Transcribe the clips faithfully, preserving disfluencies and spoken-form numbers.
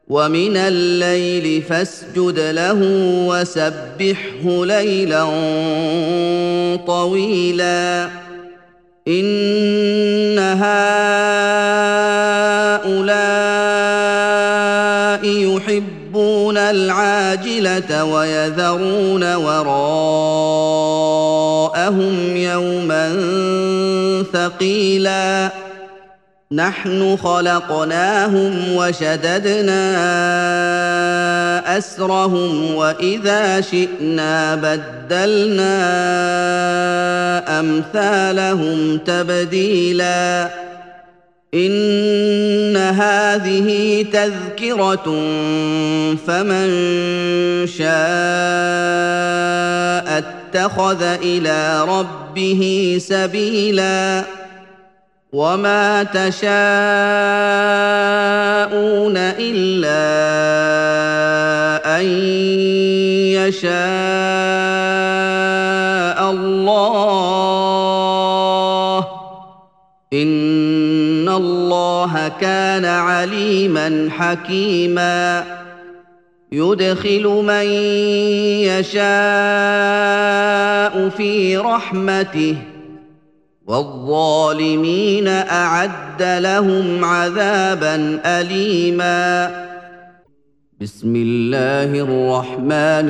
ومن الليل فاسجد له وسبحه ليلا طويلا إن هؤلاء يحبون العاجلة ويذرون وراءهم يوما ثقيلا نحن خلقناهم وشددنا أسرهم وإذا شئنا بدلنا أمثالهم تبديلا إن هذه تذكرة فمن شاء اتخذ إلى ربه سبيلا وما تشاءون إلا أن يشاء الله إن الله كان عليما حكيما يدخل من يشاء في رحمته والظالمين أعد لهم عذابا أليما بسم الله الرحمن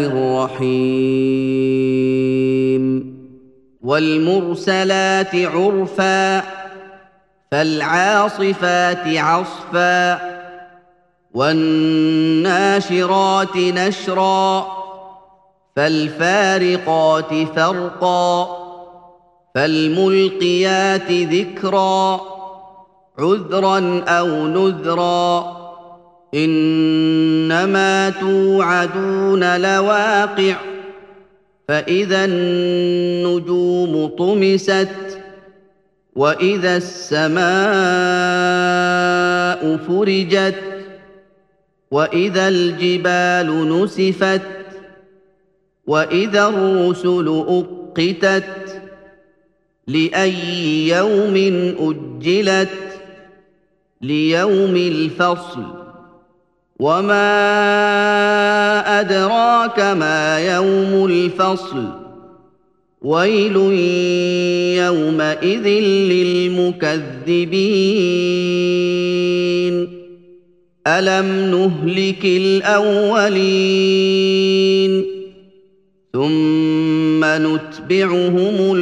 الرحيم والمرسلات عرفا فالعاصفات عصفا والناشرات نشرا فالفارقات فرقا فالملقيات ذكرا عذرا أو نذرا إنما توعدون لواقع فإذا النجوم طمست وإذا السماء فرجت وإذا الجبال نسفت وإذا الرسل أقتت لأي يوم أجلت ليوم الفصل وما أدراك ما يوم الفصل ويل يومئذ للمكذبين ألم نهلك الأولين ثم نتبعهم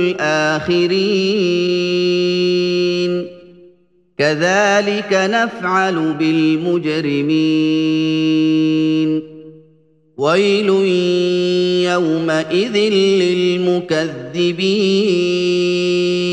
الآخرين كذلك نفعل بالمجرمين ويل يومئذ للمكذبين